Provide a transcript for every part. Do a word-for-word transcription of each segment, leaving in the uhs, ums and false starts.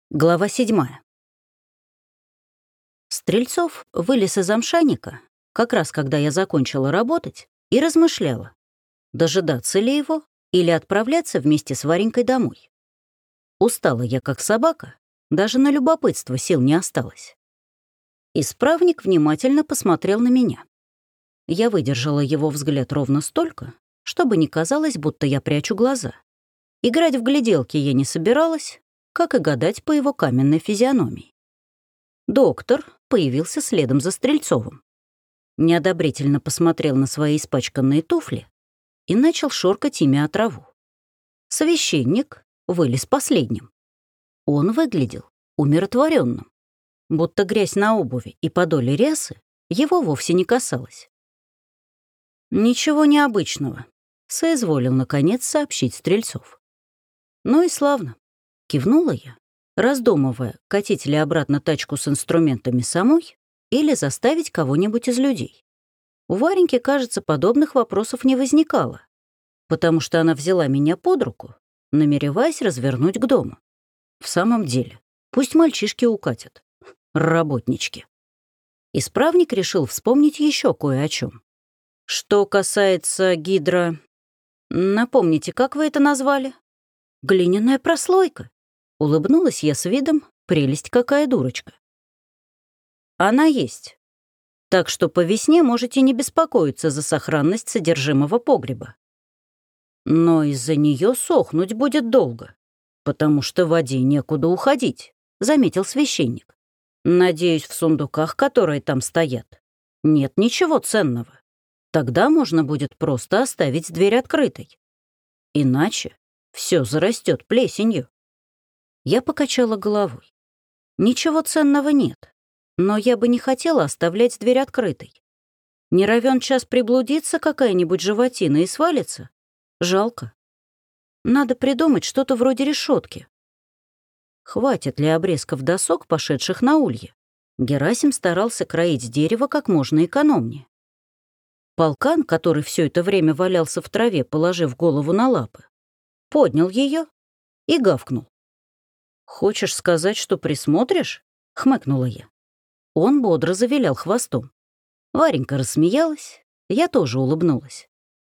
Глава седьмая. Стрельцов вылез из амшаника, как раз когда я закончила работать, и размышляла, дожидаться ли его или отправляться вместе с Варенькой домой. Устала я, как собака, даже на любопытство сил не осталось. Исправник внимательно посмотрел на меня. Я выдержала его взгляд ровно столько, чтобы не казалось, будто я прячу глаза. Играть в гляделки я не собиралась, как и гадать по его каменной физиономии. Доктор появился следом за Стрельцовым. Неодобрительно посмотрел на свои испачканные туфли и начал шоркать ими о траву. Священник вылез последним. Он выглядел умиротворенным, будто грязь на обуви и подоле рясы его вовсе не касалась. «Ничего необычного», — соизволил, наконец, сообщить Стрельцов. «Ну и славно». Кивнула я, раздумывая, катить ли обратно тачку с инструментами самой или заставить кого-нибудь из людей. У Вареньки, кажется, подобных вопросов не возникало, потому что она взяла меня под руку, намереваясь развернуть к дому. В самом деле, пусть мальчишки укатят. Работнички. Исправник решил вспомнить еще кое о чем. Что касается гидро... Напомните, как вы это назвали? Глиняная прослойка. Улыбнулась я с видом, прелесть какая дурочка. Она есть. Так что по весне можете не беспокоиться за сохранность содержимого погреба. Но из-за нее сохнуть будет долго, потому что в воде некуда уходить, заметил священник. Надеюсь, в сундуках, которые там стоят, нет ничего ценного. Тогда можно будет просто оставить дверь открытой. Иначе все зарастет плесенью. Я покачала головой. Ничего ценного нет, но я бы не хотела оставлять дверь открытой. Не равен час приблудиться какая-нибудь животина и свалится. Жалко. Надо придумать что-то вроде решетки. Хватит ли обрезков досок, пошедших на улье? Герасим старался кроить дерево как можно экономнее. Полкан, который все это время валялся в траве, положив голову на лапы, поднял ее и гавкнул. «Хочешь сказать, что присмотришь?» — хмыкнула я. Он бодро завилял хвостом. Варенька рассмеялась, я тоже улыбнулась.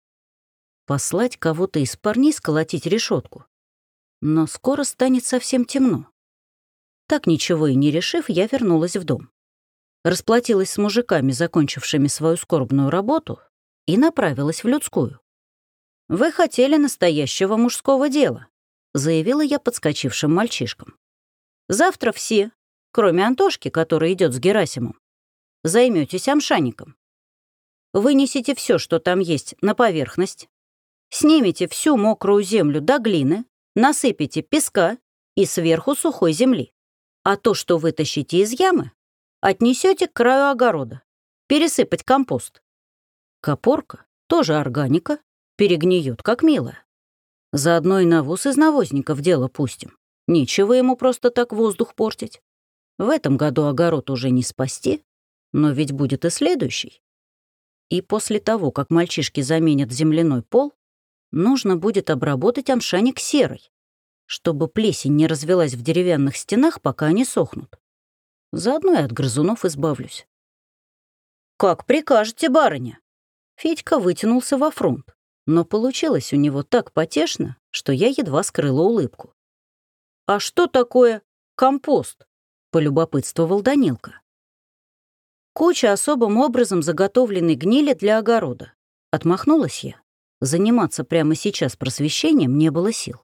Послать кого-то из парней сколотить решетку. Но скоро станет совсем темно. Так ничего и не решив, я вернулась в дом. Расплатилась с мужиками, закончившими свою скорбную работу, и направилась в людскую. «Вы хотели настоящего мужского дела», — заявила я подскочившим мальчишкам. «Завтра все, кроме Антошки, который идет с Герасимом, займётесь амшаником. Вынесите все, что там есть, на поверхность, снимите всю мокрую землю до глины, насыпите песка и сверху сухой земли. А то, что вытащите из ямы, отнесете к краю огорода. Пересыпать компост. Копорка, тоже органика, перегниет, как милая. Заодно и навоз из навозников дело пустим. Нечего ему просто так воздух портить. В этом году огород уже не спасти, но ведь будет и следующий. И после того, как мальчишки заменят земляной пол, нужно будет обработать амшаник серой, чтобы плесень не развелась в деревянных стенах, пока они сохнут. Заодно и от грызунов избавлюсь. «Как прикажете, барыня?» Федька вытянулся во фронт, но получилось у него так потешно, что я едва скрыла улыбку. «А что такое компост?» — полюбопытствовал Данилка. «Куча особым образом заготовленной гнили для огорода». Отмахнулась я. Заниматься прямо сейчас просвещением не было сил.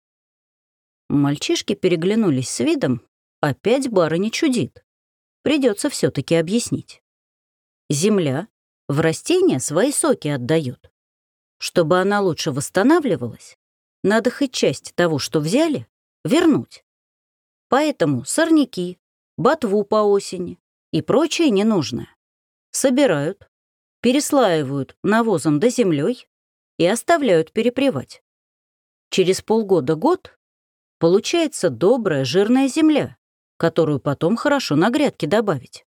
Мальчишки переглянулись с видом, опять барыня чудит. Придется все-таки объяснить. Земля в растения свои соки отдает. Чтобы она лучше восстанавливалась, надо хоть часть того, что взяли, вернуть. Поэтому сорняки, ботву по осени и прочее ненужное собирают, переслаивают навозом да землей и оставляют перепревать. Через полгода-год получается добрая жирная земля, которую потом хорошо на грядки добавить.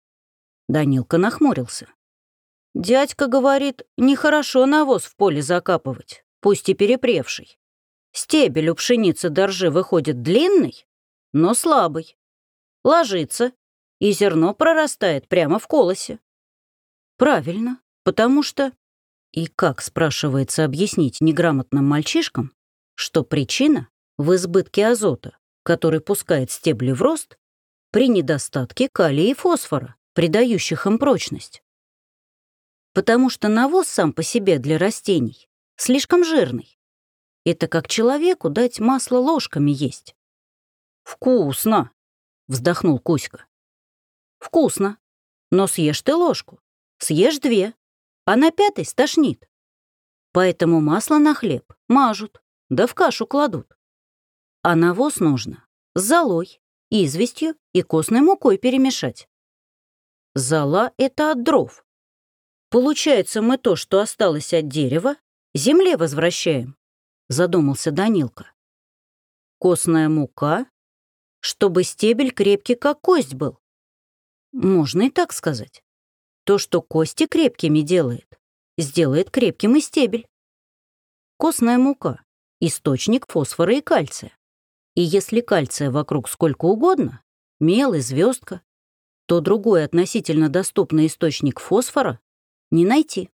Данилка нахмурился. Дядька говорит, нехорошо навоз в поле закапывать, пусть и перепревший. Стебель у пшеницы до ржи выходит длинный, но слабый. Ложится, и зерно прорастает прямо в колосе. Правильно, потому что... И как, спрашивается, объяснить неграмотным мальчишкам, что причина в избытке азота, который пускает стебли в рост, при недостатке калия и фосфора, придающих им прочность? Потому что навоз сам по себе для растений слишком жирный. Это как человеку дать масло ложками есть. «Вкусно!» — вздохнул Кузька. «Вкусно, но съешь ты ложку, съешь две, а на пятой стошнит. Поэтому масло на хлеб мажут, да в кашу кладут. А навоз нужно с золой, известью и костной мукой перемешать. Зола — это от дров. Получается, мы то, что осталось от дерева, земле возвращаем», — задумался Данилка. «Костная мука, чтобы стебель крепкий, как кость был. Можно и так сказать. То, что кости крепкими делает, сделает крепким и стебель. Костная мука — источник фосфора и кальция. И если кальция вокруг сколько угодно, мел и звездка, то другой относительно доступный источник фосфора не найти.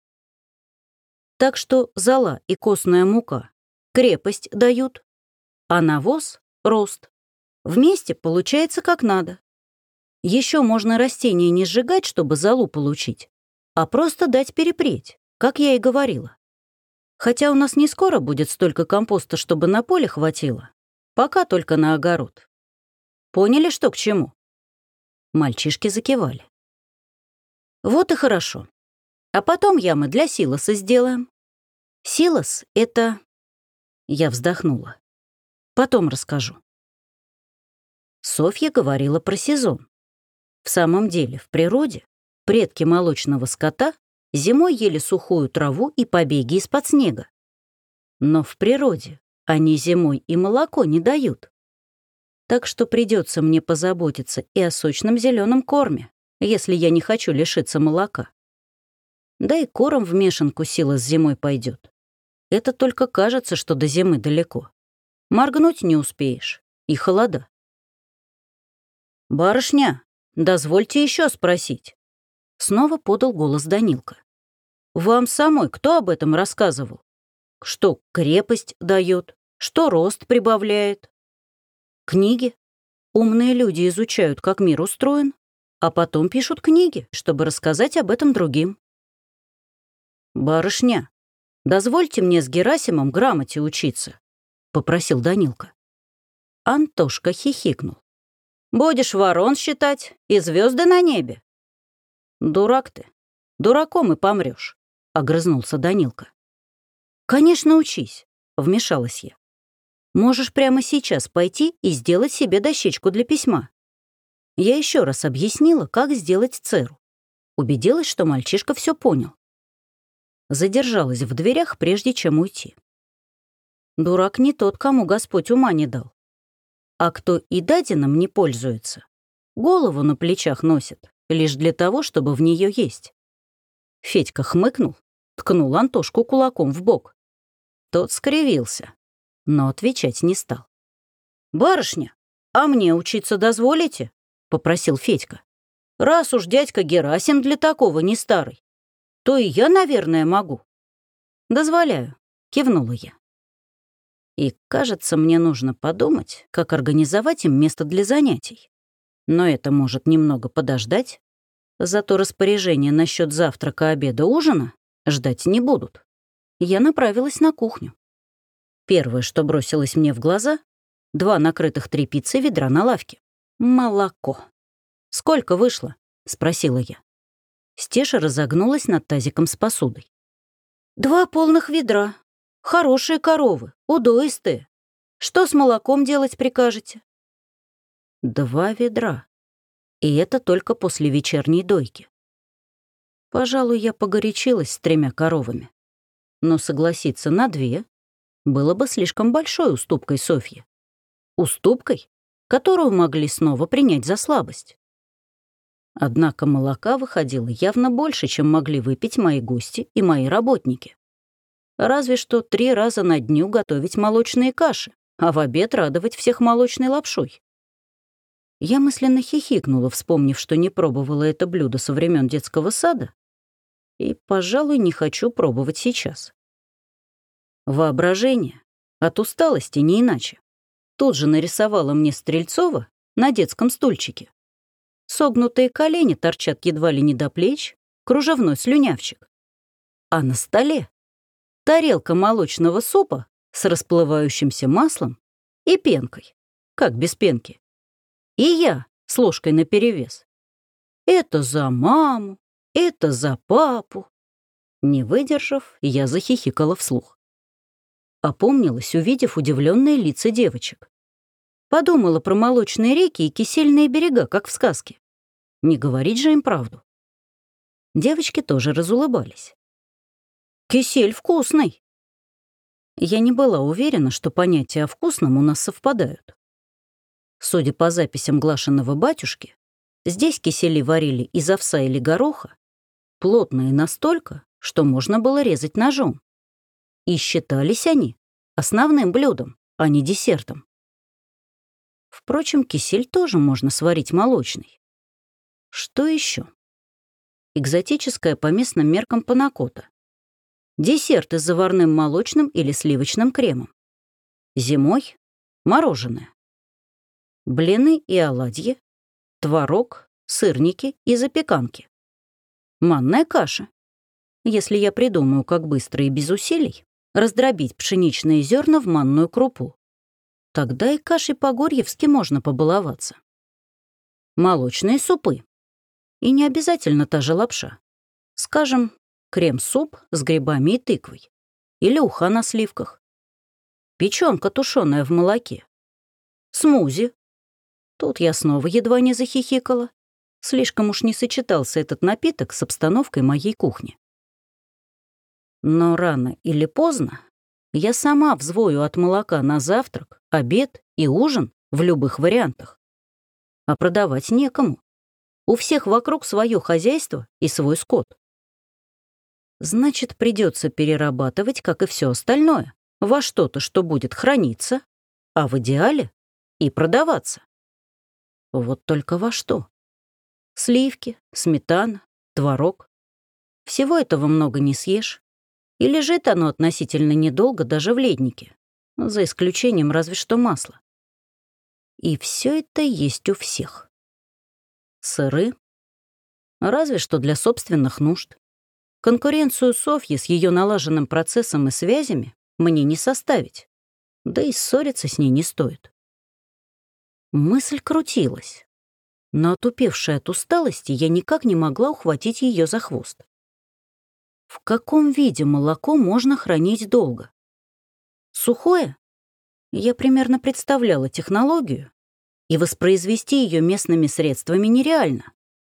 Так что зола и костная мука крепость дают, а навоз — рост. Вместе получается как надо. Еще можно растения не сжигать, чтобы золу получить, а просто дать перепреть, как я и говорила. Хотя у нас не скоро будет столько компоста, чтобы на поле хватило. Пока только на огород. Поняли, что к чему?» Мальчишки закивали. «Вот и хорошо. А потом ямы для силоса сделаем. Силос — это...» Я вздохнула. «Потом расскажу». Софья говорила про сезон. В самом деле, в природе предки молочного скота зимой ели сухую траву и побеги из-под снега. Но в природе они зимой и молоко не дают. Так что придется мне позаботиться и о сочном зеленом корме, если я не хочу лишиться молока. Да и корм в мешанку сила с зимой пойдет. Это только кажется, что до зимы далеко. Моргнуть не успеешь, и холода. «Барышня, дозвольте еще спросить», — снова подал голос Данилка. «Вам самой кто об этом рассказывал? Что крепость дает, что рост прибавляет?» «Книги. Умные люди изучают, как мир устроен, а потом пишут книги, чтобы рассказать об этом другим». «Барышня, дозвольте мне с Герасимом грамоте учиться», — попросил Данилка. Антошка хихикнул. «Будешь ворон считать и звезды на небе?» «Дурак ты. Дураком и помрешь», — огрызнулся Данилка. «Конечно, учись», — вмешалась я. «Можешь прямо сейчас пойти и сделать себе дощечку для письма». Я еще раз объяснила, как сделать церу. Убедилась, что мальчишка все понял. Задержалась в дверях, прежде чем уйти. Дурак не тот, кому Господь ума не дал. А кто и дадином не пользуется, голову на плечах носит, лишь для того, чтобы в нее есть. Федька хмыкнул, ткнул Антошку кулаком в бок. Тот скривился, но отвечать не стал. «Барышня, а мне учиться дозволите?» — попросил Федька. «Раз уж дядька Герасим для такого не старый, то и я, наверное, могу». «Дозволяю», — кивнула я. И, кажется, мне нужно подумать, как организовать им место для занятий. Но это может немного подождать. Зато распоряжения насчет завтрака, обеда, ужина ждать не будут. Я направилась на кухню. Первое, что бросилось мне в глаза — два накрытых тряпицей ведра на лавке. Молоко. «Сколько вышло?» — спросила я. Стеша разогнулась над тазиком с посудой. «Два полных ведра. Хорошие коровы, удоистые. Что с молоком делать прикажете?» Два ведра. И это только после вечерней дойки. Пожалуй, я погорячилась с тремя коровами. Но согласиться на две было бы слишком большой уступкой Софье. Уступкой, которую могли снова принять за слабость. Однако молока выходило явно больше, чем могли выпить мои гости и мои работники. Разве что три раза на дню готовить молочные каши, а в обед радовать всех молочной лапшой. Я мысленно хихикнула, вспомнив, что не пробовала это блюдо со времен детского сада, и, пожалуй, не хочу пробовать сейчас. Воображение от усталости не иначе. Тут же нарисовала мне Стрельцова на детском стульчике. Согнутые колени торчат едва ли не до плеч, кружевной слюнявчик. А на столе тарелка молочного супа с расплывающимся маслом и пенкой. Как без пенки? И я с ложкой наперевес. Это за маму, это за папу. Не выдержав, я захихикала вслух. Опомнилась, увидев удивленные лица девочек. Подумала про молочные реки и кисельные берега, как в сказке. Не говорить же им правду. Девочки тоже разулыбались. «Кисель вкусный!» Я не была уверена, что понятия о вкусном у нас совпадают. Судя по записям Глашиного батюшки, здесь кисели варили из овса или гороха, плотные настолько, что можно было резать ножом. И считались они основным блюдом, а не десертом. Впрочем, кисель тоже можно сварить молочный. Что еще? Экзотическая по местным меркам панакота. Десерты с заварным молочным или сливочным кремом. Зимой — мороженое. Блины и оладьи, творог, сырники и запеканки. Манная каша. Если я придумаю, как быстро и без усилий раздробить пшеничные зерна в манную крупу, тогда и кашей по-горьевски можно побаловаться. Молочные супы. И не обязательно та же лапша. Скажем, крем-суп с грибами и тыквой. Или уха на сливках. Печёнка тушеная в молоке. Смузи. Тут я снова едва не захихикала. Слишком уж не сочетался этот напиток с обстановкой моей кухни. Но рано или поздно я сама взвою от молока на завтрак, обед и ужин в любых вариантах. А продавать некому. У всех вокруг свое хозяйство и свой скот. Значит, придется перерабатывать, как и все остальное, во что-то, что будет храниться, а в идеале и продаваться. Вот только во что? Сливки, сметана, творог. Всего этого много не съешь. И лежит оно относительно недолго даже в леднике, за исключением разве что масла. И все это есть у всех. Сыры. Разве что для собственных нужд. Конкуренцию Софьи с ее налаженным процессом и связями мне не составить. Да и ссориться с ней не стоит. Мысль крутилась, но, отупевшая от усталости, я никак не могла ухватить ее за хвост. В каком виде молоко можно хранить долго? Сухое? Я примерно представляла технологию, и воспроизвести ее местными средствами нереально.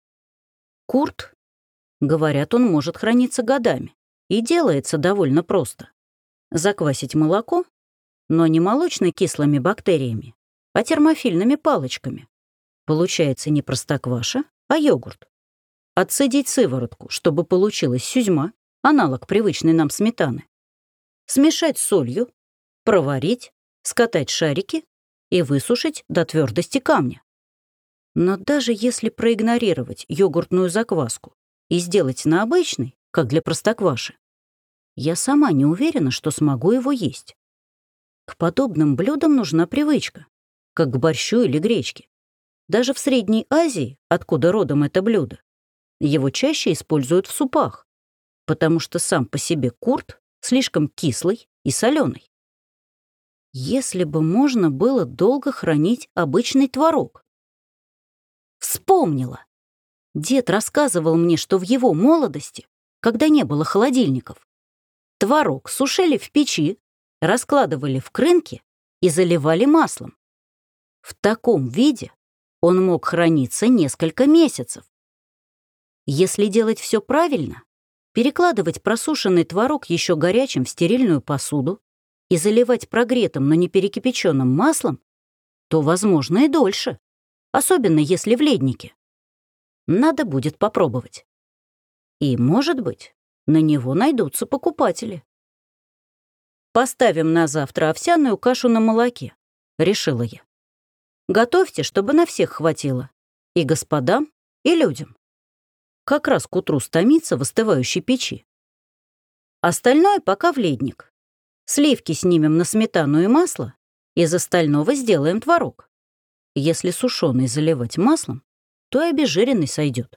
Курт, говорят, он может храниться годами, и делается довольно просто. Заквасить молоко, но не молочно-кислыми бактериями, а термофильными палочками. Получается не простокваша, а йогурт. Отцедить сыворотку, чтобы получилась сюзьма, аналог привычной нам сметаны. Смешать с солью, проварить, скатать шарики и высушить до твердости камня. Но даже если проигнорировать йогуртную закваску и сделать на обычный, как для простокваши, я сама не уверена, что смогу его есть. К подобным блюдам нужна привычка, как к борщу или гречке. Даже в Средней Азии, откуда родом это блюдо, его чаще используют в супах, потому что сам по себе курт слишком кислый и соленый. Если бы можно было долго хранить обычный творог. Вспомнила. Дед рассказывал мне, что в его молодости, когда не было холодильников, творог сушили в печи, раскладывали в крынки и заливали маслом. В таком виде он мог храниться несколько месяцев. Если делать все правильно, перекладывать просушенный творог еще горячим в стерильную посуду и заливать прогретым, но не перекипяченным маслом, то, возможно, и дольше, особенно если в леднике. Надо будет попробовать. И, может быть, на него найдутся покупатели. «Поставим на завтра овсяную кашу на молоке», — решила я. Готовьте, чтобы на всех хватило. И господам, и людям. Как раз к утру стомится в остывающей печи. Остальное пока в ледник. Сливки снимем на сметану и масло, из остального сделаем творог. Если сушеный заливать маслом, то и обезжиренный сойдет.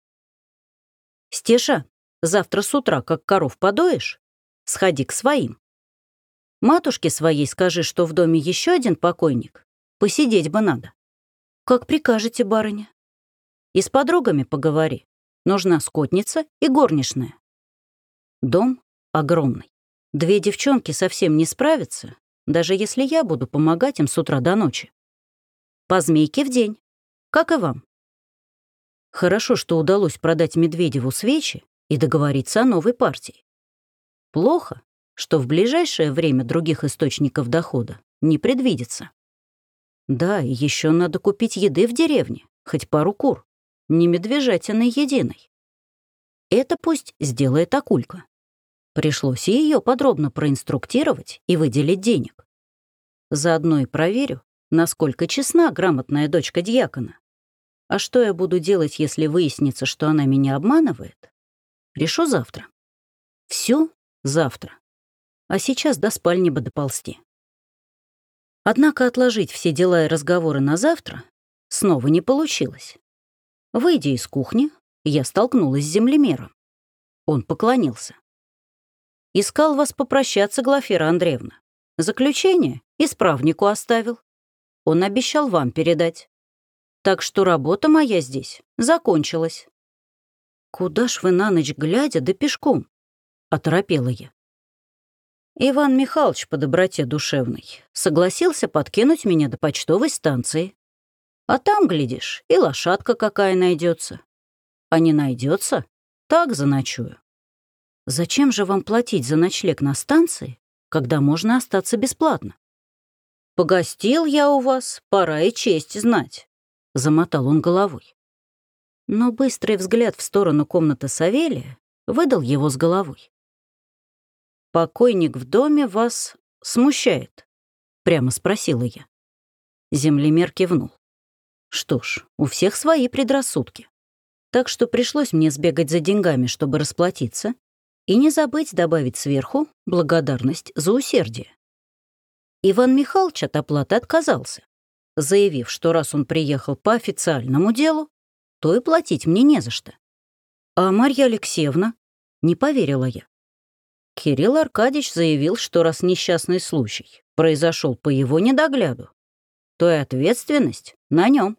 Стеша, завтра с утра, как коров подоишь, сходи к своим. Матушке своей скажи, что в доме еще один покойник. Посидеть бы надо. Как прикажете, барыня. И с подругами поговори. Нужна скотница и горничная. Дом огромный. Две девчонки совсем не справятся, даже если я буду помогать им с утра до ночи. По змейке в день, как и вам. Хорошо, что удалось продать Медведеву свечи и договориться о новой партии. Плохо, что в ближайшее время других источников дохода не предвидится. Да, и еще надо купить еды в деревне, хоть пару кур, не медвежатиной единой. Это пусть сделает Акулька. Пришлось и ее подробно проинструктировать и выделить денег. Заодно и проверю, насколько честна грамотная дочка дьякона. А что я буду делать, если выяснится, что она меня обманывает? Решу завтра. Все завтра. А сейчас до спальни бы доползти. Однако отложить все дела и разговоры на завтра снова не получилось. Выйдя из кухни, я столкнулась с землемером. Он поклонился. «Искал вас попрощаться, Глафира Андреевна. Заключение исправнику оставил. Он обещал вам передать. Так что работа моя здесь закончилась». «Куда ж вы на ночь глядя да пешком?» — оторопела я. Иван Михайлович по доброте душевной согласился подкинуть меня до почтовой станции. А там, глядишь, и лошадка какая найдется. А не найдется, так заночую. Зачем же вам платить за ночлег на станции, когда можно остаться бесплатно? Погостил я у вас, пора и честь знать, — замотал он головой. Но быстрый взгляд в сторону комнаты Савелия выдал его с головой. «Покойник в доме вас смущает?» — прямо спросила я. Землемер кивнул. Что ж, у всех свои предрассудки. Так что пришлось мне сбегать за деньгами, чтобы расплатиться, и не забыть добавить сверху благодарность за усердие. Иван Михайлович от оплаты отказался, заявив, что раз он приехал по официальному делу, то и платить мне не за что. А Марья Алексеевна? Не поверила я. Кирилл Аркадьевич заявил, что раз несчастный случай произошел по его недогляду, то и ответственность на нем.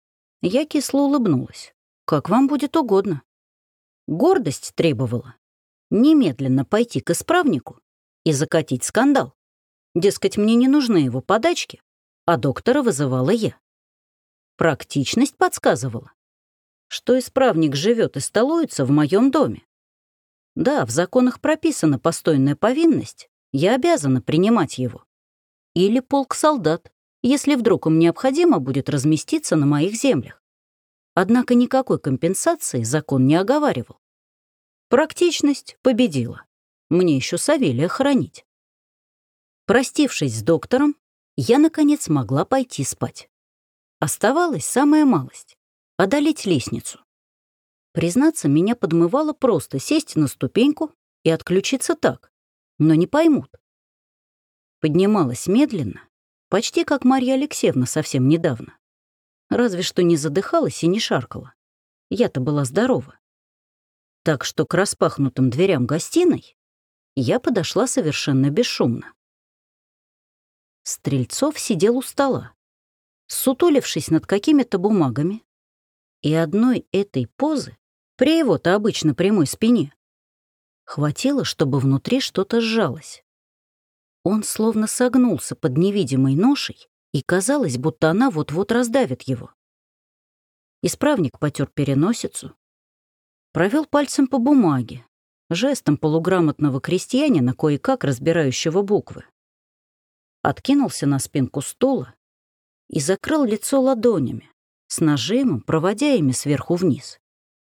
Я кисло улыбнулась. Как вам будет угодно. Гордость требовала немедленно пойти к исправнику и закатить скандал. Дескать, мне не нужны его подачки, а доктора вызывала я. Практичность подсказывала, что исправник живет и столуется в моем доме. Да, в законах прописана постойная повинность, я обязана принимать его. Или полк солдат, если вдруг им необходимо будет разместиться на моих землях. Однако никакой компенсации закон не оговаривал. Практичность победила. Мне еще Савелия хоронить. Простившись с доктором, я, наконец, могла пойти спать. Оставалась самая малость — одолеть лестницу. Признаться, меня подмывало просто сесть на ступеньку и отключиться так, но не поймут. Поднималась медленно, почти как Марья Алексеевна совсем недавно. Разве что не задыхалась и не шаркала. Я-то была здорова. Так что к распахнутым дверям гостиной я подошла совершенно бесшумно. Стрельцов сидел у стола, сутулившись над какими-то бумагами, и одной этой позы, при его-то обычно прямой спине, хватило, чтобы внутри что-то сжалось. Он словно согнулся под невидимой ношей, и казалось, будто она вот-вот раздавит его. Исправник потер переносицу, провел пальцем по бумаге, жестом полуграмотного крестьянина, кое-как разбирающего буквы. Откинулся на спинку стула и закрыл лицо ладонями, с нажимом проводя ими сверху вниз.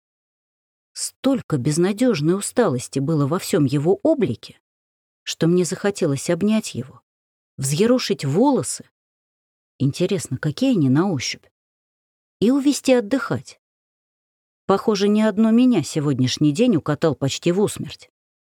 Столько безнадежной усталости было во всем его облике, что мне захотелось обнять его, взъерошить волосы Интересно, какие они на ощупь? И увести отдыхать. Похоже, ни одно меня сегодняшний день укатал почти в усмерть.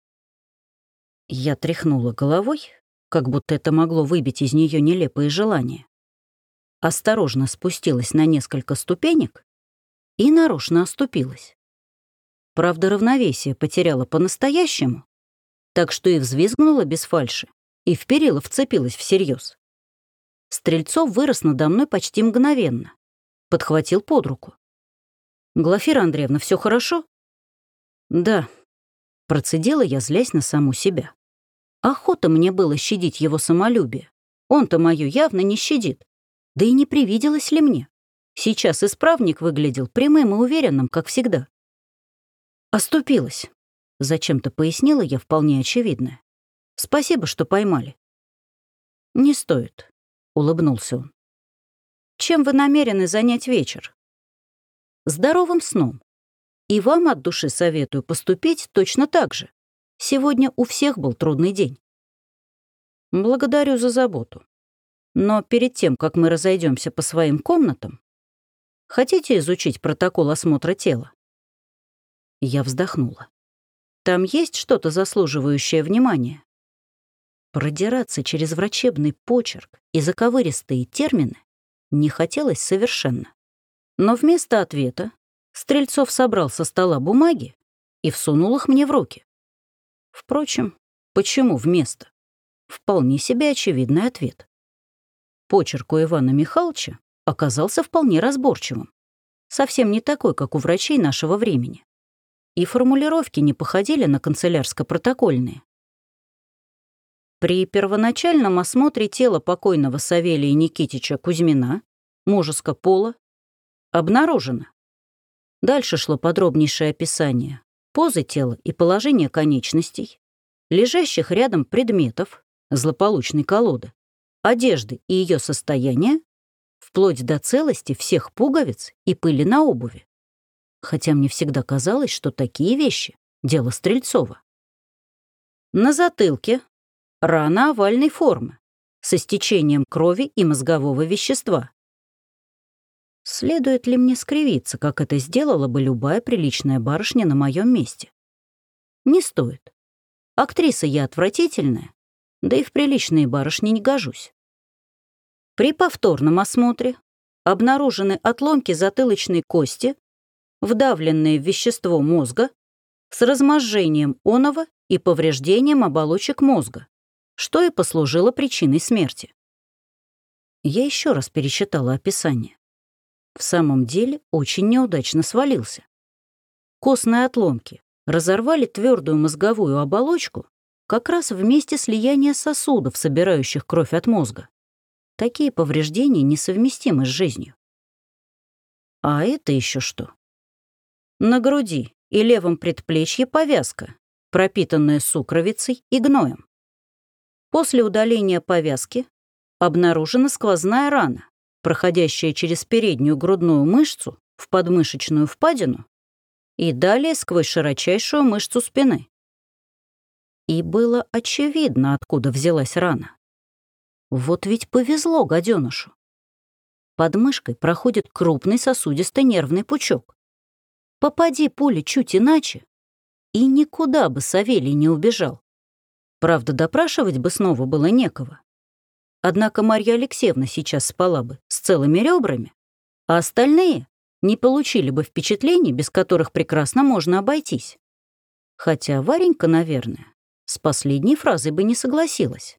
Я тряхнула головой, как будто это могло выбить из нее нелепые желания. Осторожно спустилась на несколько ступенек и нарочно оступилась. Правда, равновесие потеряла по-настоящему, так что и взвизгнула без фальши, и в перила вцепилась всерьез. Стрельцов вырос надо мной почти мгновенно, подхватил под руку. «Глафира Андреевна, все хорошо?» «Да», — процедила я, злясь на саму себя. Охота мне было щадить его самолюбие. Он-то мою явно не щадит. Да и не привиделось ли мне? Сейчас исправник выглядел прямым и уверенным, как всегда. «Оступилась», — зачем-то пояснила я вполне очевидное. «Спасибо, что поймали». «Не стоит», — улыбнулся он. «Чем вы намерены занять вечер?» «Здоровым сном. И вам от души советую поступить точно так же. Сегодня у всех был трудный день». «Благодарю за заботу. Но перед тем, как мы разойдемся по своим комнатам, хотите изучить протокол осмотра тела?» Я вздохнула. «Там есть что-то заслуживающее внимания?» Продираться через врачебный почерк и заковыристые термины не хотелось совершенно. Но вместо ответа Стрельцов собрал со стола бумаги и всунул их мне в руки. Впрочем, почему вместо? Вполне себе очевидный ответ. Почерк у Ивана Михайловича оказался вполне разборчивым, совсем не такой, как у врачей нашего времени. И формулировки не походили на канцелярско-протокольные. При первоначальном осмотре тела покойного Савелия Никитича Кузьмина, мужеско пола, обнаружено. Дальше шло подробнейшее описание позы тела и положения конечностей, лежащих рядом предметов, злополучной колоды, одежды и ее состояния, вплоть до целости всех пуговиц и пыли на обуви. Хотя мне всегда казалось, что такие вещи — дело Стрельцова. На затылке рана овальной формы, со стечением крови и мозгового вещества. Следует ли мне скривиться, как это сделала бы любая приличная барышня на моем месте? Не стоит. Актриса я отвратительная, да и в приличные барышни не гожусь. При повторном осмотре обнаружены отломки затылочной кости, вдавленные в вещество мозга, с разможжением оного и повреждением оболочек мозга, что и послужило причиной смерти. Я еще раз перечитала описание. В самом деле очень неудачно свалился. Костные отломки разорвали твердую мозговую оболочку как раз в месте слияния сосудов, собирающих кровь от мозга. Такие повреждения несовместимы с жизнью. А это еще что? На груди и левом предплечье повязка, пропитанная сукровицей и гноем. После удаления повязки обнаружена сквозная рана, проходящая через переднюю грудную мышцу в подмышечную впадину и далее сквозь широчайшую мышцу спины. И было очевидно, откуда взялась рана. Вот ведь повезло гаденышу. Под мышкой проходит крупный сосудистый нервный пучок. Попади пуля чуть иначе, и никуда бы Савелий не убежал. Правда, допрашивать бы снова было некого. Однако Марья Алексеевна сейчас спала бы с целыми ребрами, а остальные не получили бы впечатлений, без которых прекрасно можно обойтись. Хотя Варенька, наверное, с последней фразой бы не согласилась.